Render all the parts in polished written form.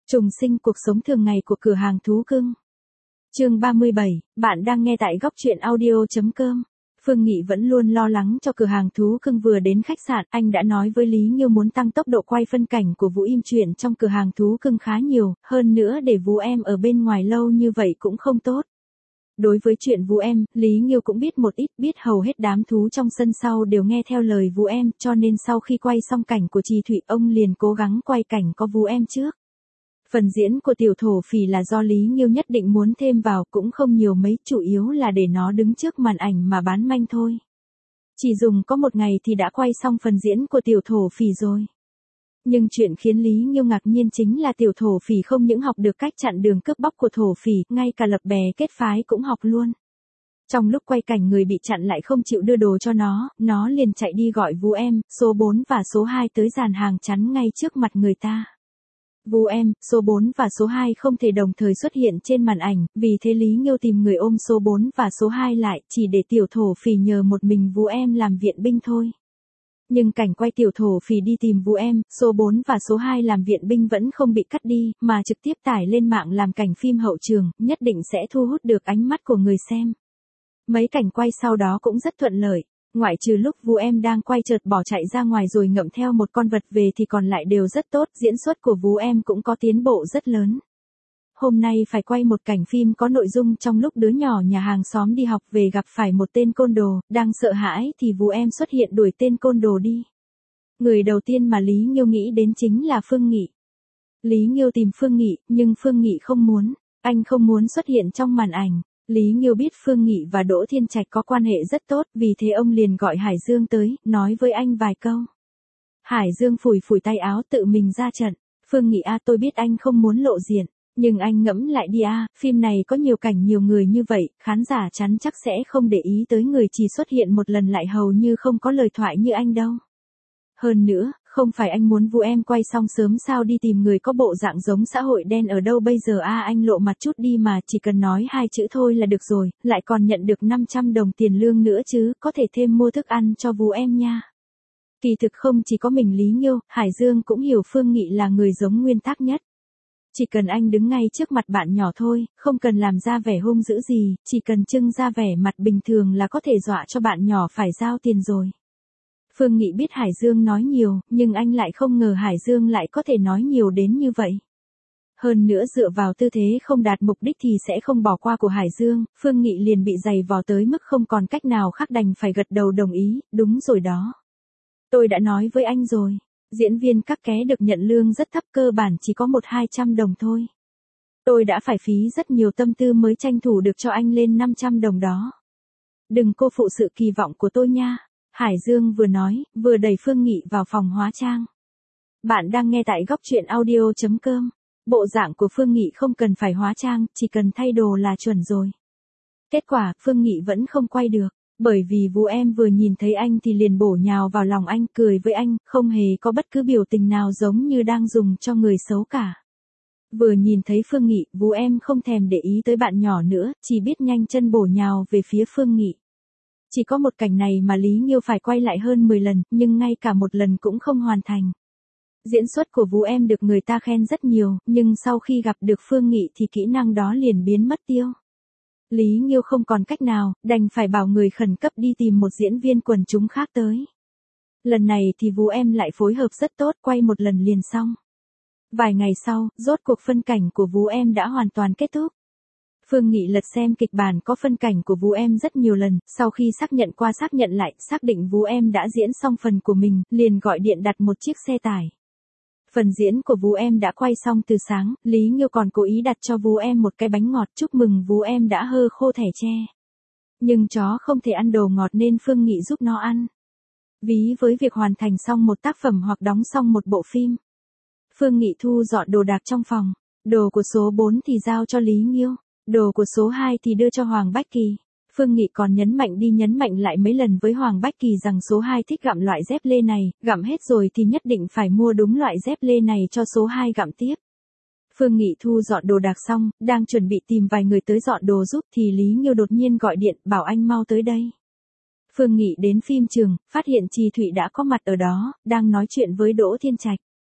Trùng sinh cuộc sống thường ngày của cửa hàng thú cưng. Chương 37, bạn đang nghe tại góc truyện audio.com. Phương Nghị vẫn luôn lo lắng cho cửa hàng thú cưng vừa đến khách sạn, anh đã nói với Lý Nghiêu muốn tăng tốc độ quay phân cảnh của Vũ Im chuyện trong cửa hàng thú cưng khá nhiều, hơn nữa để Vũ Em ở bên ngoài lâu như vậy cũng không tốt. Đối với chuyện Vũ Em, Lý Nghiêu cũng biết một ít, biết hầu hết đám thú trong sân sau đều nghe theo lời Vũ Em, cho nên sau khi quay xong cảnh của Trì Thụy, ông liền cố gắng quay cảnh có Vũ Em trước. Phần diễn của tiểu thổ phỉ là do Lý Nghiêu nhất định muốn thêm vào, cũng không nhiều mấy, chủ yếu là để nó đứng trước màn ảnh mà bán manh thôi. Chỉ dùng có một ngày thì đã quay xong phần diễn của tiểu thổ phỉ rồi. Nhưng chuyện khiến Lý Nghiêu ngạc nhiên chính là tiểu thổ phỉ không những học được cách chặn đường cướp bóc của thổ phỉ, ngay cả lập bè kết phái cũng học luôn. Trong lúc quay cảnh người bị chặn lại không chịu đưa đồ cho nó liền chạy đi gọi Vũ Em, số 4 và số 2 tới dàn hàng chắn ngay trước mặt người ta. Vũ Em, số 4 và số 2 không thể đồng thời xuất hiện trên màn ảnh, vì thế Lý Nghiêu tìm người ôm số 4 và số 2 lại, chỉ để tiểu thổ phỉ nhờ một mình Vũ Em làm viện binh thôi. Nhưng cảnh quay tiểu thổ phỉ đi tìm Vũ Em, số 4 và số 2 làm viện binh vẫn không bị cắt đi, mà trực tiếp tải lên mạng làm cảnh phim hậu trường, nhất định sẽ thu hút được ánh mắt của người xem. Mấy cảnh quay sau đó cũng rất thuận lợi. Ngoại trừ lúc Vũ Em đang quay chợt bỏ chạy ra ngoài rồi ngậm theo một con vật về thì còn lại đều rất tốt, diễn xuất của Vũ Em cũng có tiến bộ rất lớn. Hôm nay phải quay một cảnh phim có nội dung trong lúc đứa nhỏ nhà hàng xóm đi học về gặp phải một tên côn đồ, đang sợ hãi thì Vũ Em xuất hiện đuổi tên côn đồ đi. Người đầu tiên mà Lý Nghiêu nghĩ đến chính là Phương Nghị. Lý Nghiêu tìm Phương Nghị, nhưng Phương Nghị không muốn, anh không muốn xuất hiện trong màn ảnh. Lý Nghiêu biết Phương Nghị và Đỗ Thiên Trạch có quan hệ rất tốt, vì thế ông liền gọi Hải Dương tới, nói với anh vài câu. Hải Dương phủi phủi tay áo tự mình ra trận. Phương Nghị tôi biết anh không muốn lộ diện, nhưng anh ngẫm lại đi phim này có nhiều cảnh nhiều người như vậy, khán giả chắn chắc sẽ không để ý tới người chỉ xuất hiện một lần lại hầu như không có lời thoại như anh đâu. Hơn nữa, không phải anh muốn Vũ Em quay xong sớm sao đi tìm người có bộ dạng giống xã hội đen ở đâu bây giờ anh lộ mặt chút đi mà, chỉ cần nói 2 chữ thôi là được rồi, lại còn nhận được 500 đồng tiền lương nữa chứ, có thể thêm mua thức ăn cho Vũ Em nha. Kỳ thực không chỉ có mình Lý Nghiêu, Hải Dương cũng hiểu Phương Nghị là người giống nguyên tắc nhất. Chỉ cần anh đứng ngay trước mặt bạn nhỏ thôi, không cần làm ra vẻ hung dữ gì, chỉ cần trưng ra vẻ mặt bình thường là có thể dọa cho bạn nhỏ phải giao tiền rồi. Phương Nghị biết Hải Dương nói nhiều, nhưng anh lại không ngờ Hải Dương lại có thể nói nhiều đến như vậy. Hơn nữa dựa vào tư thế không đạt mục đích thì sẽ không bỏ qua của Hải Dương, Phương Nghị liền bị giày vò tới mức không còn cách nào khác đành phải gật đầu đồng ý, đúng rồi đó. Tôi đã nói với anh rồi, diễn viên các ké được nhận lương rất thấp, cơ bản chỉ có 100-200 đồng thôi. Tôi đã phải phí rất nhiều tâm tư mới tranh thủ được cho anh lên 500 đồng đó. Đừng cô phụ sự kỳ vọng của tôi nha. Hải Dương vừa nói, vừa đẩy Phương Nghị vào phòng hóa trang. Bạn đang nghe tại góc truyện audio.com. Bộ dạng của Phương Nghị không cần phải hóa trang, chỉ cần thay đồ là chuẩn rồi. Kết quả, Phương Nghị vẫn không quay được, bởi vì Vũ Em vừa nhìn thấy anh thì liền bổ nhào vào lòng anh, cười với anh, không hề có bất cứ biểu tình nào giống như đang dùng cho người xấu cả. Vừa nhìn thấy Phương Nghị, Vũ Em không thèm để ý tới bạn nhỏ nữa, chỉ biết nhanh chân bổ nhào về phía Phương Nghị. Chỉ có một cảnh này mà Lý Nghiêu phải quay lại hơn 10 lần, nhưng ngay cả một lần cũng không hoàn thành. Diễn xuất của Vũ Em được người ta khen rất nhiều, nhưng sau khi gặp được Phương Nghị thì kỹ năng đó liền biến mất tiêu. Lý Nghiêu không còn cách nào, đành phải bảo người khẩn cấp đi tìm một diễn viên quần chúng khác tới. Lần này thì Vũ Em lại phối hợp rất tốt, quay một lần liền xong. Vài ngày sau, rốt cuộc phân cảnh của Vũ Em đã hoàn toàn kết thúc. Phương Nghị lật xem kịch bản có phân cảnh của Vũ Em rất nhiều lần, sau khi xác nhận qua xác nhận lại, xác định Vũ Em đã diễn xong phần của mình, liền gọi điện đặt một chiếc xe tải. Phần diễn của Vũ Em đã quay xong từ sáng, Lý Nghiêu còn cố ý đặt cho Vũ Em một cái bánh ngọt chúc mừng Vũ Em đã hơ khô thẻ tre. Nhưng chó không thể ăn đồ ngọt nên Phương Nghị giúp nó ăn. Ví với việc hoàn thành xong một tác phẩm hoặc đóng xong một bộ phim. Phương Nghị thu dọn đồ đạc trong phòng, đồ của số 4 thì giao cho Lý Nghiêu. Đồ của số 2 thì đưa cho Hoàng Bách Kỳ. Phương Nghị còn nhấn mạnh lại mấy lần với Hoàng Bách Kỳ rằng số 2 thích gặm loại dép lê này, gặm hết rồi thì nhất định phải mua đúng loại dép lê này cho số 2 gặm tiếp. Phương Nghị thu dọn đồ đạc xong, đang chuẩn bị tìm vài người tới dọn đồ giúp thì Lý Nghiêu đột nhiên gọi điện, bảo anh mau tới đây. Phương Nghị đến phim trường, phát hiện Trì Thụy đã có mặt ở đó, đang nói chuyện với Đỗ Thiên Trạch.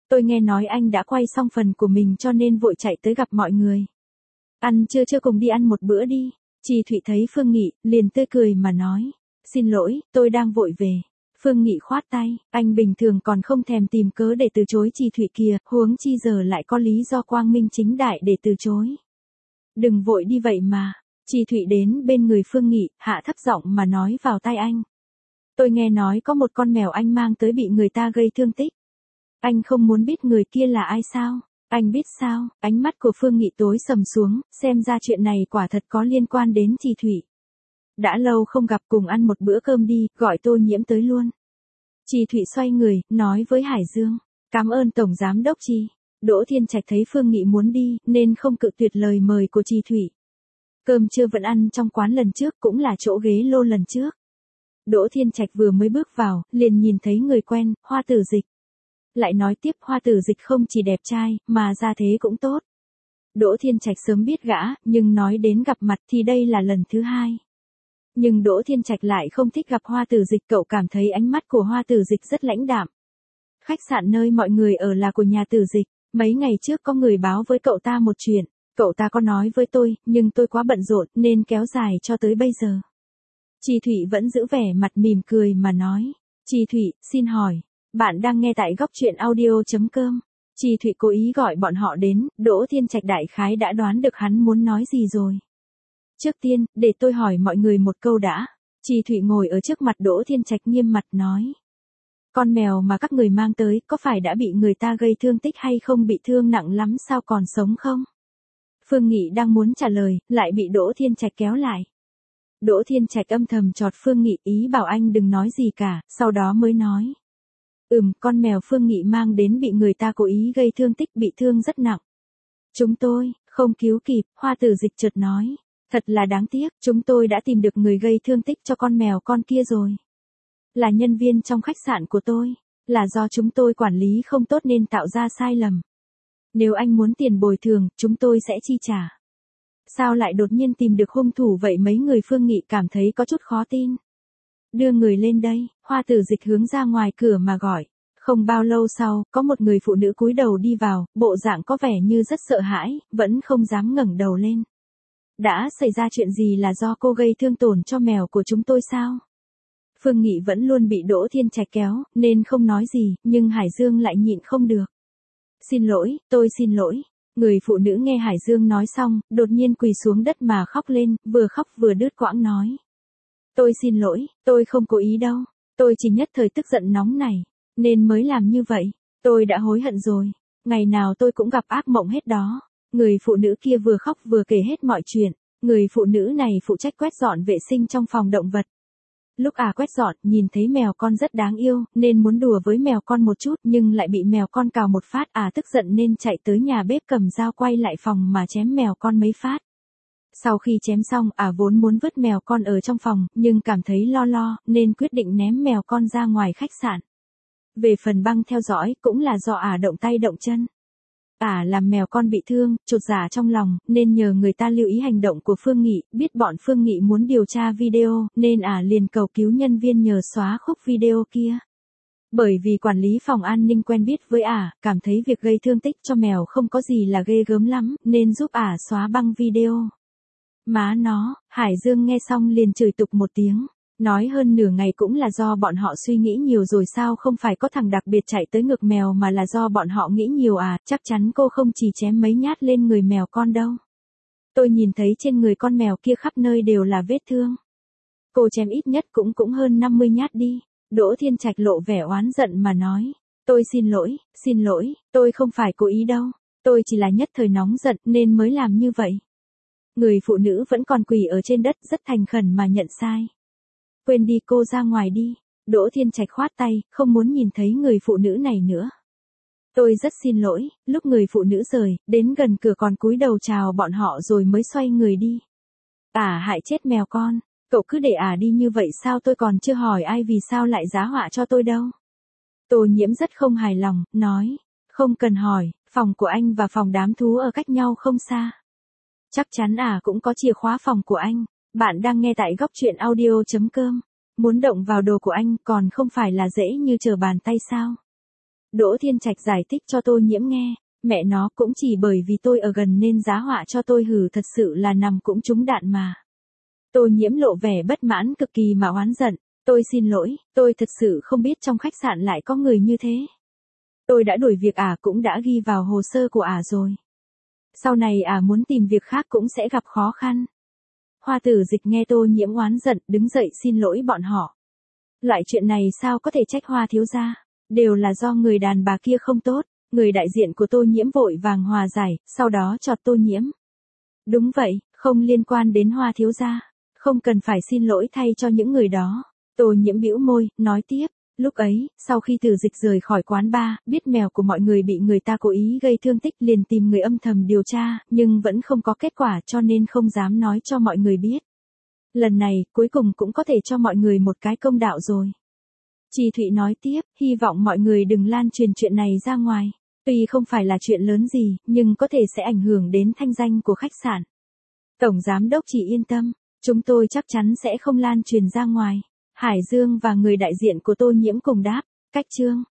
Tôi nghe nói anh đã quay xong phần của mình cho nên vội chạy tới gặp mọi người. Ăn trưa chưa cùng đi ăn một bữa đi. Chị Thụy thấy Phương Nghị, liền tươi cười mà nói. Xin lỗi, tôi đang vội về. Phương Nghị khoát tay, anh bình thường còn không thèm tìm cớ để từ chối chị Thụy kìa, huống chi giờ lại có lý do quang minh chính đại để từ chối. Đừng vội đi vậy mà. Chị Thụy đến bên người Phương Nghị, hạ thấp giọng mà nói vào tai anh. Tôi nghe nói có một con mèo anh mang tới bị người ta gây thương tích. Anh không muốn biết người kia là ai sao? Anh biết sao? Ánh mắt của Phương Nghị tối sầm xuống, xem ra chuyện này quả thật có liên quan đến chị Thụy. Đã lâu không gặp, cùng ăn một bữa cơm đi, gọi Tô Nhiễm tới luôn. Chị Thụy xoay người, nói với Hải Dương. Cảm ơn Tổng Giám Đốc Chi. Đỗ Thiên Trạch thấy Phương Nghị muốn đi, nên không cự tuyệt lời mời của chị Thụy. Cơm trưa vẫn ăn trong quán lần trước, cũng là chỗ ghế lô lần trước. Đỗ Thiên Trạch vừa mới bước vào, liền nhìn thấy người quen, Hoa Tử Dịch. Lại nói tiếp, Hoa Tử Dịch không chỉ đẹp trai, mà gia thế cũng tốt. Đỗ Thiên Trạch sớm biết gã, nhưng nói đến gặp mặt thì đây là lần thứ hai. Nhưng Đỗ Thiên Trạch lại không thích gặp Hoa Tử Dịch, cậu cảm thấy ánh mắt của Hoa Tử Dịch rất lãnh đạm. Khách sạn nơi mọi người ở là của nhà Tử Dịch, mấy ngày trước có người báo với cậu ta một chuyện, cậu ta có nói với tôi, nhưng tôi quá bận rộn nên kéo dài cho tới bây giờ. Chị Thụy vẫn giữ vẻ mặt mỉm cười mà nói. Chị Thụy, xin hỏi, bạn đang nghe tại góc truyện audio.com. Chị Thụy cố ý gọi bọn họ đến, Đỗ Thiên Trạch đại khái đã đoán được hắn muốn nói gì rồi. Trước tiên, để tôi hỏi mọi người một câu đã. Chị Thụy ngồi ở trước mặt Đỗ Thiên Trạch nghiêm mặt nói. Con mèo mà các người mang tới có phải đã bị người ta gây thương tích hay không, bị thương nặng lắm sao, còn sống không? Phương Nghị đang muốn trả lời, lại bị Đỗ Thiên Trạch kéo lại. Đỗ Thiên Trạch âm thầm chọt Phương Nghị, ý bảo anh đừng nói gì cả, sau đó mới nói. Con mèo Phương Nghị mang đến bị người ta cố ý gây thương tích, bị thương rất nặng. Chúng tôi, không cứu kịp, Hoa Tử Dịch chợt nói. Thật là đáng tiếc, chúng tôi đã tìm được người gây thương tích cho con mèo con kia rồi. Là nhân viên trong khách sạn của tôi, là do chúng tôi quản lý không tốt nên tạo ra sai lầm. Nếu anh muốn tiền bồi thường, chúng tôi sẽ chi trả. Sao lại đột nhiên tìm được hung thủ vậy? Mấy người Phương Nghị cảm thấy có chút khó tin. Đưa người lên đây, Hoa Tử Dịch hướng ra ngoài cửa mà gọi. Không bao lâu sau, có một người phụ nữ cúi đầu đi vào, bộ dạng có vẻ như rất sợ hãi, vẫn không dám ngẩng đầu lên. Đã xảy ra chuyện gì, là do cô gây thương tổn cho mèo của chúng tôi sao? Phương Nghị vẫn luôn bị Đỗ Thiên Trạch kéo, nên không nói gì, nhưng Hải Dương lại nhịn không được. Xin lỗi, tôi xin lỗi. Người phụ nữ nghe Hải Dương nói xong, đột nhiên quỳ xuống đất mà khóc lên, vừa khóc vừa đứt quãng nói. Tôi xin lỗi, tôi không cố ý đâu. Tôi chỉ nhất thời tức giận nóng này, nên mới làm như vậy. Tôi đã hối hận rồi. Ngày nào tôi cũng gặp ác mộng hết đó. Người phụ nữ kia vừa khóc vừa kể hết mọi chuyện. Người phụ nữ này phụ trách quét dọn vệ sinh trong phòng động vật. Lúc quét dọn, nhìn thấy mèo con rất đáng yêu, nên muốn đùa với mèo con một chút, nhưng lại bị mèo con cào một phát. Tức giận nên chạy tới nhà bếp cầm dao quay lại phòng mà chém mèo con mấy phát. Sau khi chém xong, vốn muốn vứt mèo con ở trong phòng, nhưng cảm thấy lo, nên quyết định ném mèo con ra ngoài khách sạn. Về phần băng theo dõi, cũng là do động tay động chân. Làm mèo con bị thương, chột dạ trong lòng, nên nhờ người ta lưu ý hành động của Phương Nghị, biết bọn Phương Nghị muốn điều tra video, nên liền cầu cứu nhân viên nhờ xóa khúc video kia. Bởi vì quản lý phòng an ninh quen biết với cảm thấy việc gây thương tích cho mèo không có gì là ghê gớm lắm, nên giúp xóa băng video. Má nó, Hải Dương nghe xong liền chửi tục một tiếng. Nói hơn nửa ngày cũng là do bọn họ suy nghĩ nhiều rồi sao, không phải có thằng đặc biệt chạy tới ngược mèo mà là do bọn họ nghĩ nhiều chắc chắn cô không chỉ chém mấy nhát lên người mèo con đâu. Tôi nhìn thấy trên người con mèo kia khắp nơi đều là vết thương. Cô chém ít nhất cũng hơn 50 nhát đi. Đỗ Thiên Trạch lộ vẻ oán giận mà nói. Tôi xin lỗi, tôi không phải cố ý đâu. Tôi chỉ là nhất thời nóng giận nên mới làm như vậy. Người phụ nữ vẫn còn quỳ ở trên đất rất thành khẩn mà nhận sai. Quên đi, cô ra ngoài đi. Đỗ Thiên Trạch khoát tay, không muốn nhìn thấy người phụ nữ này nữa. Tôi rất xin lỗi. Lúc người phụ nữ rời, đến gần cửa còn cúi đầu chào bọn họ rồi mới xoay người đi. Hại chết mèo con. Cậu cứ để đi như vậy sao, tôi còn chưa hỏi ai vì sao lại giá họa cho tôi đâu. Tô Nhiễm rất không hài lòng, nói. Không cần hỏi, phòng của anh và phòng đám thú ở cách nhau không xa. Chắc chắn cũng có chìa khóa phòng của anh. Bạn đang nghe tại góc truyện audio.com. Muốn động vào đồ của anh còn không phải là dễ như trở bàn tay sao? Đỗ Thiên Trạch giải thích cho Tô Nhiễm nghe, mẹ nó cũng chỉ bởi vì tôi ở gần nên giá họa cho tôi hử, thật sự là nằm cũng trúng đạn mà. Tô Nhiễm lộ vẻ bất mãn cực kỳ mà oán giận, tôi xin lỗi, tôi thật sự không biết trong khách sạn lại có người như thế. Tôi đã đuổi việc cũng đã ghi vào hồ sơ của rồi. Sau này muốn tìm việc khác cũng sẽ gặp khó khăn. Hoa Tử Dịch nghe Tô Nhiễm oán giận, đứng dậy xin lỗi bọn họ. Loại chuyện này sao có thể trách Hoa thiếu gia, đều là do người đàn bà kia không tốt. Người đại diện của Tô Nhiễm vội vàng hòa giải, sau đó chọt Tô Nhiễm. Đúng vậy, không liên quan đến Hoa thiếu gia, không cần phải xin lỗi thay cho những người đó. Tô Nhiễm bĩu môi, nói tiếp, lúc ấy, sau khi Tử Dịch rời khỏi quán bar, biết mèo của mọi người bị người ta cố ý gây thương tích, liền tìm người âm thầm điều tra, nhưng vẫn không có kết quả cho nên không dám nói cho mọi người biết. Lần này, cuối cùng cũng có thể cho mọi người một cái công đạo rồi. Chi Thụy nói tiếp, hy vọng mọi người đừng lan truyền chuyện này ra ngoài. Tuy không phải là chuyện lớn gì, nhưng có thể sẽ ảnh hưởng đến thanh danh của khách sạn. Tổng giám đốc chỉ yên tâm, chúng tôi chắc chắn sẽ không lan truyền ra ngoài. Hải Dương và người đại diện của Tô Nhiễm cùng đáp, cách chương.